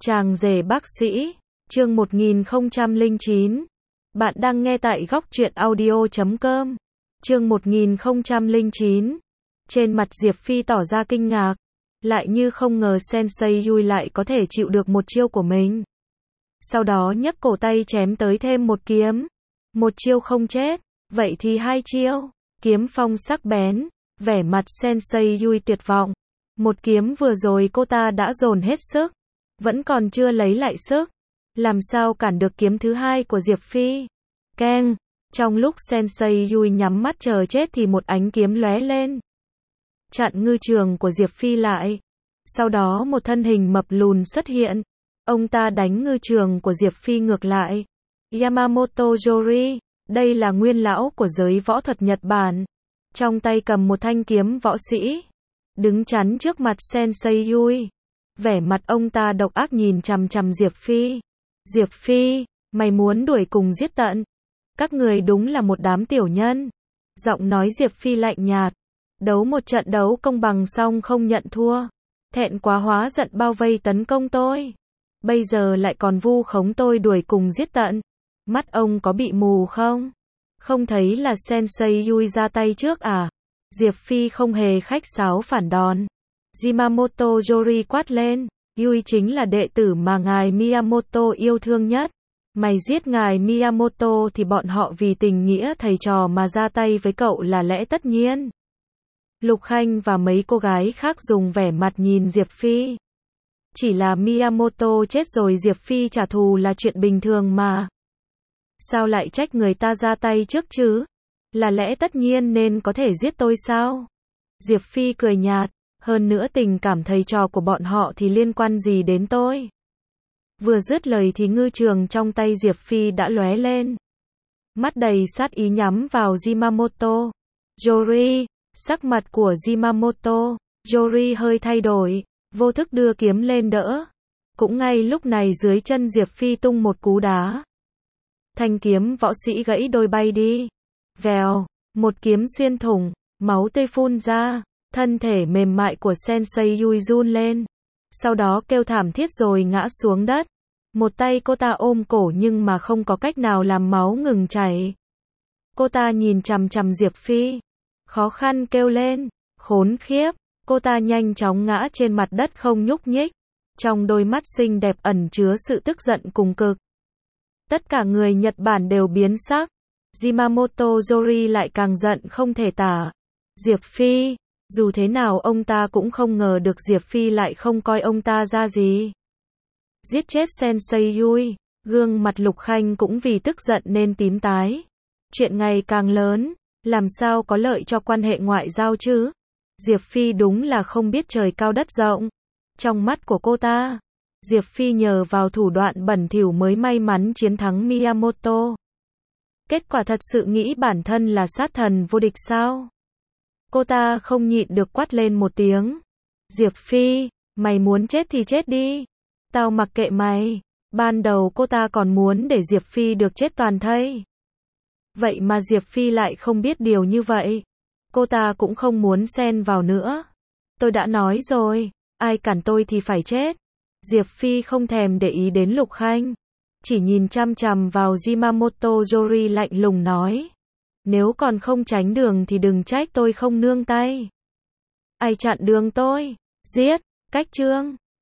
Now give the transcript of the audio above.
Chàng rể bác sĩ, chương 1009. Bạn đang nghe tại góc truyện audio.com. Chương 1009. Trên mặt Diệp Phi tỏ ra kinh ngạc, lại như không ngờ Sensei Yui lại có thể chịu được một chiêu của mình. Sau đó nhấc cổ tay chém tới thêm một kiếm. Một chiêu không chết, vậy thì hai chiêu. Kiếm phong sắc bén, vẻ mặt Sensei Yui tuyệt vọng. Một kiếm vừa rồi cô ta đã dồn hết sức, vẫn còn chưa lấy lại sức, làm sao cản được kiếm thứ hai của Diệp Phi. Keng, trong lúc Sensei Yui nhắm mắt chờ chết thì một ánh kiếm lóe lên, chặn ngư trường của Diệp Phi lại. Sau đó một thân hình mập lùn xuất hiện, ông ta đánh ngư trường của Diệp Phi ngược lại. Yamamoto Yori, đây là nguyên lão của giới võ thuật Nhật Bản, trong tay cầm một thanh kiếm võ sĩ, đứng chắn trước mặt Sensei Yui. Vẻ mặt ông ta độc ác nhìn chằm chằm Diệp Phi. Diệp Phi, mày muốn đuổi cùng giết tận. Các người đúng là một đám tiểu nhân. Giọng nói Diệp Phi lạnh nhạt. Đấu một trận đấu công bằng xong không nhận thua. Thẹn quá hóa giận bao vây tấn công tôi. Bây giờ lại còn vu khống tôi đuổi cùng giết tận. Mắt ông có bị mù không? Không thấy là Sensei Yui ra tay trước à? Diệp Phi không hề khách sáo phản đòn. Yamamoto Yori quát lên, Yui chính là đệ tử mà ngài Miyamoto yêu thương nhất. Mày giết ngài Miyamoto thì bọn họ vì tình nghĩa thầy trò mà ra tay với cậu là lẽ tất nhiên. Lục Khanh và mấy cô gái khác dùng vẻ mặt nhìn Diệp Phi. Chỉ là Miyamoto chết rồi Diệp Phi trả thù là chuyện bình thường mà. Sao lại trách người ta ra tay trước chứ? Là lẽ tất nhiên nên có thể giết tôi sao? Diệp Phi cười nhạt, hơn nữa tình cảm thầy trò của bọn họ thì liên quan gì đến tôi? Vừa dứt lời thì ngư trường trong tay Diệp Phi đã lóe lên, mắt đầy sát ý nhắm vào Yamamoto Yori. Sắc mặt của Yamamoto Yori hơi thay đổi, vô thức đưa kiếm lên đỡ. Cũng ngay lúc này dưới chân Diệp Phi tung một cú đá, thanh kiếm võ sĩ gãy đôi bay đi. Vèo, một kiếm xuyên thủng, máu tươi phun ra, thân thể mềm mại của Sensei Yui run lên, sau đó kêu thảm thiết rồi ngã xuống đất. Một tay cô ta ôm cổ nhưng mà không có cách nào làm máu ngừng chảy. Cô ta nhìn chằm chằm Diệp Phi, khó khăn kêu lên, khốn khiếp. Cô ta nhanh chóng ngã trên mặt đất không nhúc nhích, trong đôi mắt xinh đẹp ẩn chứa sự tức giận cùng cực. Tất cả người Nhật Bản đều biến sắc. Yamamoto Yori lại càng giận không thể tả. Diệp Phi, dù thế nào ông ta cũng không ngờ được Diệp Phi lại không coi ông ta ra gì. Giết chết Sensei Yui, gương mặt Lục Khanh cũng vì tức giận nên tím tái. Chuyện ngày càng lớn, làm sao có lợi cho quan hệ ngoại giao chứ? Diệp Phi đúng là không biết trời cao đất rộng. Trong mắt của cô ta, Diệp Phi nhờ vào thủ đoạn bẩn thỉu mới may mắn chiến thắng Miyamoto. Kết quả thật sự nghĩ bản thân là sát thần vô địch sao? Cô ta không nhịn được quát lên một tiếng. Diệp Phi, mày muốn chết thì chết đi. Tao mặc kệ mày. Ban đầu cô ta còn muốn để Diệp Phi được chết toàn thây. Vậy mà Diệp Phi lại không biết điều như vậy. Cô ta cũng không muốn xen vào nữa. Tôi đã nói rồi, ai cản tôi thì phải chết. Diệp Phi không thèm để ý đến Lục Khanh, chỉ nhìn chăm chằm vào Yamamoto Yori lạnh lùng nói. Nếu còn không tránh đường thì đừng trách tôi không nương tay. Ai chặn đường tôi? Giết, cách chương.